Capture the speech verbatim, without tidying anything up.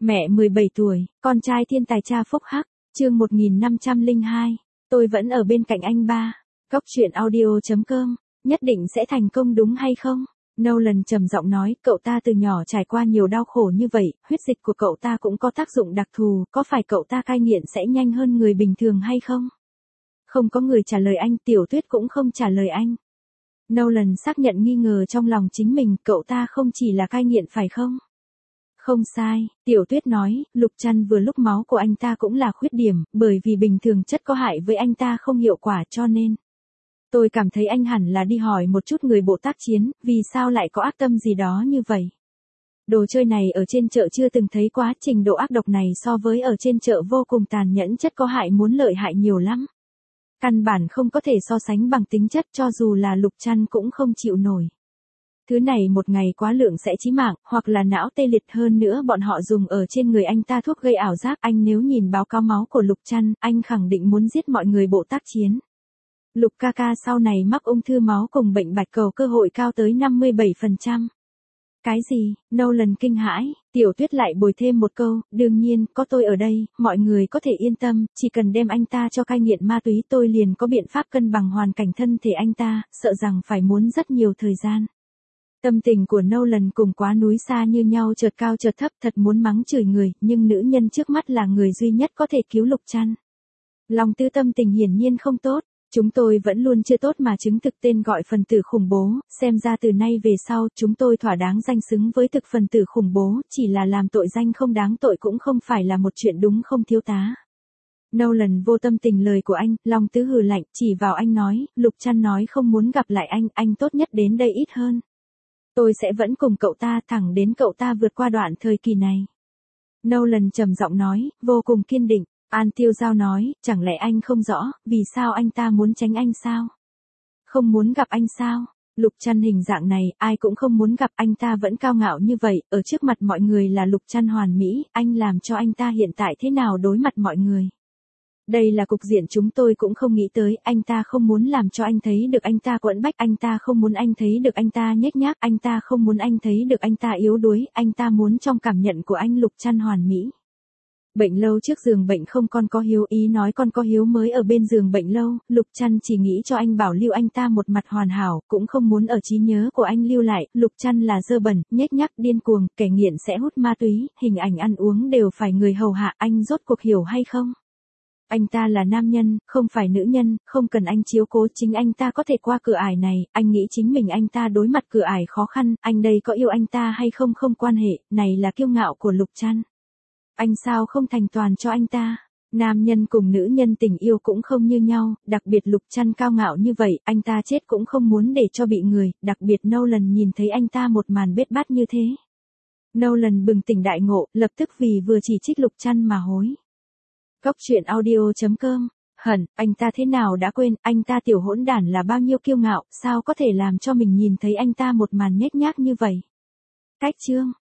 Mẹ mười bảy tuổi, con trai thiên tài cha phúc hắc, chương một nghìn năm trăm lẻ hai, tôi vẫn ở bên cạnh anh ba. Cốc truyện audio chấm com, nhất định sẽ thành công đúng hay không? Nolan trầm giọng nói, cậu ta từ nhỏ trải qua nhiều đau khổ như vậy, huyết dịch của cậu ta cũng có tác dụng đặc thù, có phải cậu ta cai nghiện sẽ nhanh hơn người bình thường hay không? Không có người trả lời anh, Tiểu Tuyết cũng không trả lời anh. Nolan xác nhận nghi ngờ trong lòng chính mình, cậu ta không chỉ là cai nghiện phải không? Không sai, Tiểu Tuyết nói, Lục Trăn vừa lúc máu của anh ta cũng là khuyết điểm, bởi vì bình thường chất có hại với anh ta không hiệu quả cho nên. Tôi cảm thấy anh hẳn là đi hỏi một chút người bộ tác chiến, vì sao lại có ác tâm gì đó như vậy. Đồ chơi này ở trên chợ chưa từng thấy quá, trình độ ác độc này so với ở trên chợ vô cùng tàn nhẫn, chất có hại muốn lợi hại nhiều lắm. Căn bản không có thể so sánh bằng tính chất, cho dù là Lục Trăn cũng không chịu nổi. Thứ này một ngày quá lượng sẽ chí mạng, hoặc là não tê liệt, hơn nữa bọn họ dùng ở trên người anh ta thuốc gây ảo giác. Anh nếu nhìn báo cáo máu của Lục Trăn, anh khẳng định muốn giết mọi người bộ tác chiến. Lục ca ca sau này mắc ung thư máu cùng bệnh bạch cầu cơ hội cao tới năm mươi bảy phần trăm. Cái gì? Nolan kinh hãi, Tiểu Tuyết lại bồi thêm một câu, đương nhiên, có tôi ở đây, mọi người có thể yên tâm, chỉ cần đem anh ta cho cai nghiện ma túy tôi liền có biện pháp cân bằng hoàn cảnh thân thể anh ta, sợ rằng phải muốn rất nhiều thời gian. Tâm tình của Nolan cùng quá núi xa như nhau, chợt cao chợt thấp, thật muốn mắng chửi người, nhưng nữ nhân trước mắt là người duy nhất có thể cứu Lục Trăn. Lòng tư tâm tình hiển nhiên không tốt. Chúng tôi vẫn luôn chưa tốt mà chứng thực tên gọi phần tử khủng bố, xem ra từ nay về sau chúng tôi thỏa đáng danh xứng với thực phần tử khủng bố, chỉ là làm tội danh không đáng tội cũng không phải là một chuyện đúng không thiếu tá. Nolan vô tâm tình lời của anh, lòng tứ hừ lạnh, chỉ vào anh nói, Lục Trăn nói không muốn gặp lại anh, anh tốt nhất đến đây ít hơn. Tôi sẽ vẫn cùng cậu ta thẳng đến cậu ta vượt qua đoạn thời kỳ này. Nolan trầm giọng nói, vô cùng kiên định. An Tiêu Giao nói, chẳng lẽ anh không rõ, vì sao anh ta muốn tránh anh sao? Không muốn gặp anh sao? Lục Trăn hình dạng này, ai cũng không muốn gặp, anh ta vẫn cao ngạo như vậy, ở trước mặt mọi người là Lục Trăn hoàn mỹ, anh làm cho anh ta hiện tại thế nào đối mặt mọi người? Đây là cục diện chúng tôi cũng không nghĩ tới, anh ta không muốn làm cho anh thấy được anh ta quẫn bách, anh ta không muốn anh thấy được anh ta nhếch nhác, anh ta không muốn anh thấy được anh ta yếu đuối, anh ta muốn trong cảm nhận của anh Lục Trăn hoàn mỹ. Bệnh lâu trước giường bệnh không, con có hiếu, ý nói con có hiếu mới ở bên giường bệnh lâu, Lục Trăn chỉ nghĩ cho anh bảo lưu anh ta một mặt hoàn hảo, cũng không muốn ở trí nhớ của anh lưu lại, Lục Trăn là dơ bẩn, nhếch nhác, điên cuồng, kẻ nghiện sẽ hút ma túy, hình ảnh ăn uống đều phải người hầu hạ, anh rốt cuộc hiểu hay không? Anh ta là nam nhân, không phải nữ nhân, không cần anh chiếu cố, chính anh ta có thể qua cửa ải này, anh nghĩ chính mình anh ta đối mặt cửa ải khó khăn, anh đây có yêu anh ta hay không không quan hệ, này là kiêu ngạo của Lục Trăn. Anh sao không thành toàn cho anh ta? Nam nhân cùng nữ nhân tình yêu cũng không như nhau, đặc biệt Lục Trăn cao ngạo như vậy, anh ta chết cũng không muốn để cho bị người, đặc biệt Nolan nhìn thấy anh ta một màn bết bát như thế. Nolan bừng tỉnh đại ngộ, lập tức vì vừa chỉ trích Lục Trăn mà hối. Cốc truyện audio chấm com, hẳn, anh ta thế nào đã quên, anh ta tiểu hỗn đản là bao nhiêu kiêu ngạo, sao có thể làm cho mình nhìn thấy anh ta một màn nhếch nhác như vậy. Cách chương.